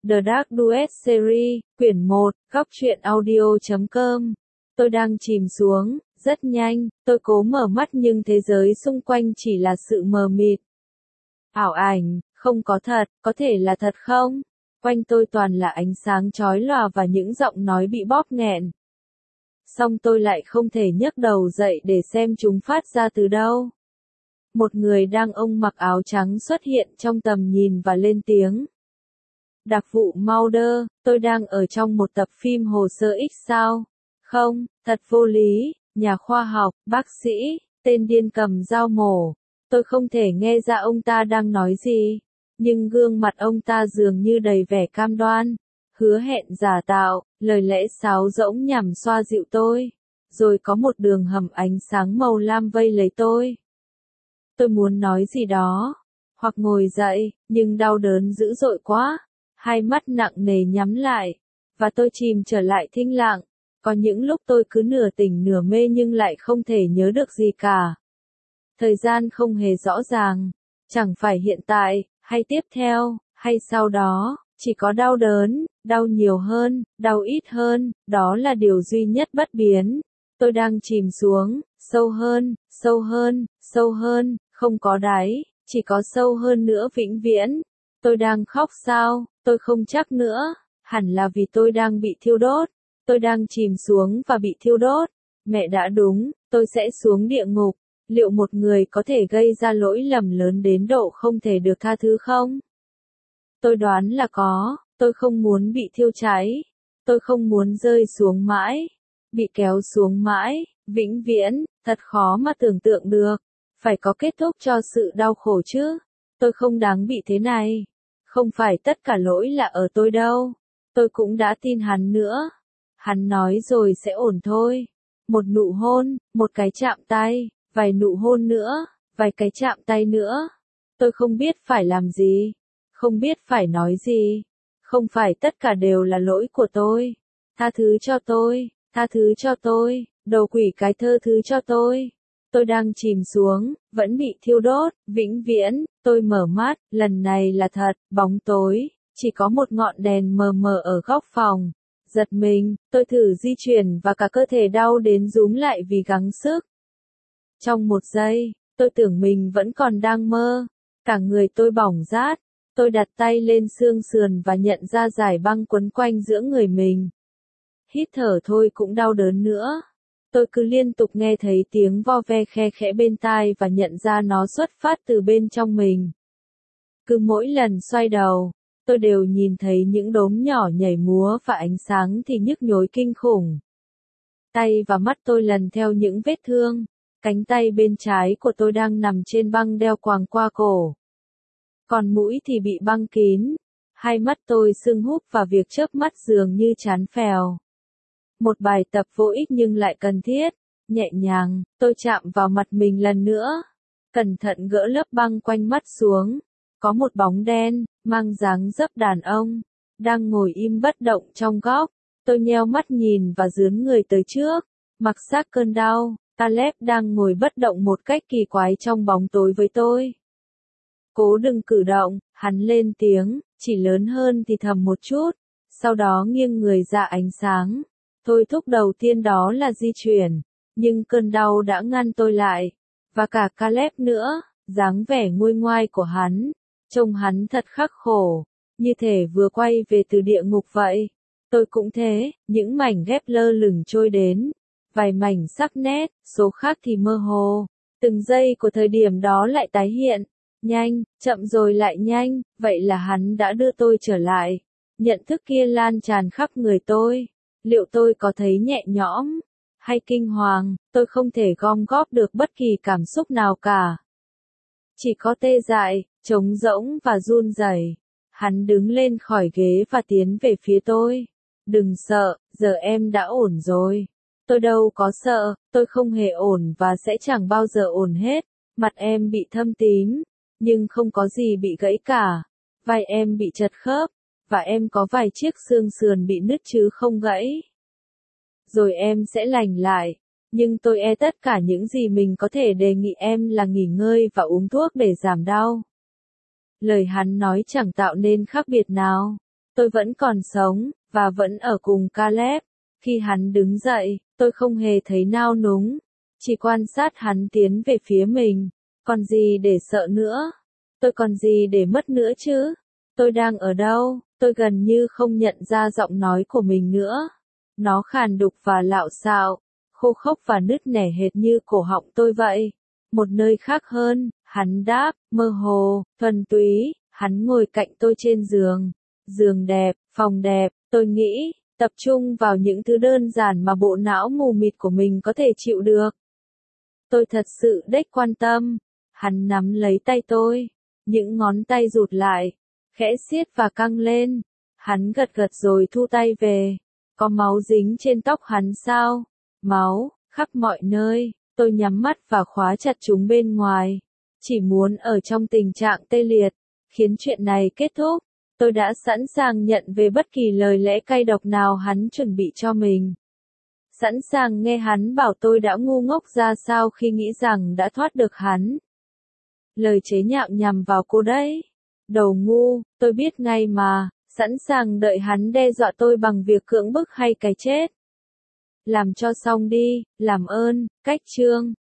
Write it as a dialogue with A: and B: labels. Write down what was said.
A: The Dark Duet Series, quyển 1, góc truyện audio.com. Tôi đang chìm xuống, rất nhanh, tôi cố mở mắt nhưng thế giới xung quanh chỉ là sự mờ mịt. Ảo ảnh, không có thật, có thể là thật không? Quanh tôi toàn là ánh sáng chói lòa và những giọng nói bị bóp nghẹn. Song tôi lại không thể nhấc đầu dậy để xem chúng phát ra từ đâu. Một người đàn ông mặc áo trắng xuất hiện trong tầm nhìn và lên tiếng. Đặc vụ Mulder, tôi đang ở trong một tập phim hồ sơ X sao? Không, thật vô lý, nhà khoa học, bác sĩ, tên điên cầm dao mổ. Tôi không thể nghe ra ông ta đang nói gì, nhưng gương mặt ông ta dường như đầy vẻ cam đoan, hứa hẹn giả tạo, lời lẽ sáo rỗng nhằm xoa dịu tôi. Rồi có một đường hầm ánh sáng màu lam vây lấy tôi. Tôi muốn nói gì đó, hoặc ngồi dậy, nhưng đau đớn dữ dội quá. Hai mắt nặng nề nhắm lại, và tôi chìm trở lại thinh lặng. Có những lúc tôi cứ nửa tỉnh nửa mê nhưng lại không thể nhớ được gì cả. Thời gian không hề rõ ràng, chẳng phải hiện tại, hay tiếp theo, hay sau đó, chỉ có đau đớn, đau nhiều hơn, đau ít hơn, đó là điều duy nhất bất biến. Tôi đang chìm xuống, sâu hơn, sâu hơn, sâu hơn, không có đáy, chỉ có sâu hơn nữa vĩnh viễn. Tôi đang khóc sao? Tôi không chắc nữa, hẳn là vì tôi đang bị thiêu đốt. Tôi đang chìm xuống và bị thiêu đốt. Mẹ đã đúng, tôi sẽ xuống địa ngục. Liệu một người có thể gây ra lỗi lầm lớn đến độ không thể được tha thứ không? Tôi đoán là có, tôi không muốn bị thiêu cháy. Tôi không muốn rơi xuống mãi, bị kéo xuống mãi, vĩnh viễn, thật khó mà tưởng tượng được. Phải có kết thúc cho sự đau khổ chứ. Tôi không đáng bị thế này. Không phải tất cả lỗi là ở tôi đâu. Tôi cũng đã tin hắn nữa. Hắn nói rồi sẽ ổn thôi. Một nụ hôn, một cái chạm tay, vài nụ hôn nữa, vài cái chạm tay nữa. Tôi không biết phải làm gì. Không biết phải nói gì. Không phải tất cả đều là lỗi của tôi. Tha thứ cho tôi, tha thứ cho tôi, đồ quỷ cái thơ thứ cho tôi. Tôi đang chìm xuống, vẫn bị thiêu đốt, vĩnh viễn. Tôi mở mắt, lần này là thật, bóng tối, chỉ có một ngọn đèn mờ mờ ở góc phòng. Giật mình, tôi thử di chuyển và cả cơ thể đau đến rúm lại vì gắng sức. Trong một giây, tôi tưởng mình vẫn còn đang mơ. Cả người tôi bỏng rát. Tôi đặt tay lên xương sườn và nhận ra dải băng quấn quanh giữa người mình. Hít thở thôi cũng đau đớn nữa. Tôi cứ liên tục nghe thấy tiếng vo ve khe khẽ bên tai và nhận ra nó xuất phát từ bên trong mình. Cứ mỗi lần xoay đầu, tôi đều nhìn thấy những đốm nhỏ nhảy múa và ánh sáng thì nhức nhối kinh khủng. Tay và mắt tôi lần theo những vết thương. Cánh tay bên trái của tôi đang nằm trên băng đeo quàng qua cổ. Còn mũi thì bị băng kín. Hai mắt tôi sưng húp và việc chớp mắt dường như chán phèo. Một bài tập vô ích nhưng lại cần thiết. Nhẹ nhàng, tôi chạm vào mặt mình lần nữa. Cẩn thận gỡ lớp băng quanh mắt xuống. Có một bóng đen, mang dáng dấp đàn ông, đang ngồi im bất động trong góc. Tôi nheo mắt nhìn và dướn người tới trước. Mặc xác cơn đau, Caleb đang ngồi bất động một cách kỳ quái trong bóng tối với tôi. Cố đừng cử động, hắn lên tiếng, chỉ lớn hơn thì thầm một chút. Sau đó nghiêng người ra ánh sáng. Thôi thúc đầu tiên đó là di chuyển, nhưng cơn đau đã ngăn tôi lại. Và cả Caleb nữa, dáng vẻ nguôi ngoai của hắn. Trông hắn thật khắc khổ, như thể vừa quay về từ địa ngục vậy. Tôi cũng thế, những mảnh ghép lơ lửng trôi đến. Vài mảnh sắc nét, số khác thì mơ hồ. Từng giây của thời điểm đó lại tái hiện. Nhanh, chậm rồi lại nhanh, vậy là hắn đã đưa tôi trở lại. Nhận thức kia lan tràn khắp người tôi. Liệu tôi có thấy nhẹ nhõm, hay kinh hoàng, tôi không thể gom góp được bất kỳ cảm xúc nào cả. Chỉ có tê dại, trống rỗng và run rẩy. Hắn đứng lên khỏi ghế và tiến về phía tôi. Đừng sợ, giờ em đã ổn rồi. Tôi đâu có sợ, tôi không hề ổn và sẽ chẳng bao giờ ổn hết. Mặt em bị thâm tím, nhưng không có gì bị gãy cả. Vai em bị chật khớp, và em có vài chiếc xương sườn bị nứt chứ không gãy. Rồi em sẽ lành lại. Nhưng tôi e tất cả những gì mình có thể đề nghị em là nghỉ ngơi và uống thuốc để giảm đau. Lời hắn nói chẳng tạo nên khác biệt nào. Tôi vẫn còn sống, và vẫn ở cùng Caleb. Khi hắn đứng dậy, tôi không hề thấy nao núng. Chỉ quan sát hắn tiến về phía mình. Còn gì để sợ nữa? Tôi còn gì để mất nữa chứ? Tôi đang ở đâu? Tôi gần như không nhận ra giọng nói của mình nữa. Nó khàn đục và lạo xạo, khô khốc và nứt nẻ hệt như cổ họng tôi vậy. Một nơi khác hơn, hắn đáp, mơ hồ, thuần túy, hắn ngồi cạnh tôi trên giường. Giường đẹp, phòng đẹp, tôi nghĩ, tập trung vào những thứ đơn giản mà bộ não mù mịt của mình có thể chịu được. Tôi thật sự đếch quan tâm. Hắn nắm lấy tay tôi, những ngón tay rụt lại, khẽ siết và căng lên. Hắn gật gật rồi thu tay về. Có máu dính trên tóc hắn sao? Máu, khắp mọi nơi. Tôi nhắm mắt và khóa chặt chúng bên ngoài. Chỉ muốn ở trong tình trạng tê liệt, khiến chuyện này kết thúc. Tôi đã sẵn sàng nhận về bất kỳ lời lẽ cay độc nào hắn chuẩn bị cho mình. Sẵn sàng nghe hắn bảo tôi đã ngu ngốc ra sao khi nghĩ rằng đã thoát được hắn. Lời chế nhạo nhằm vào cô đấy. Đầu ngu, tôi biết ngay mà, sẵn sàng đợi hắn đe dọa tôi bằng việc cưỡng bức hay cái chết. Làm cho xong đi, làm ơn, cách chương.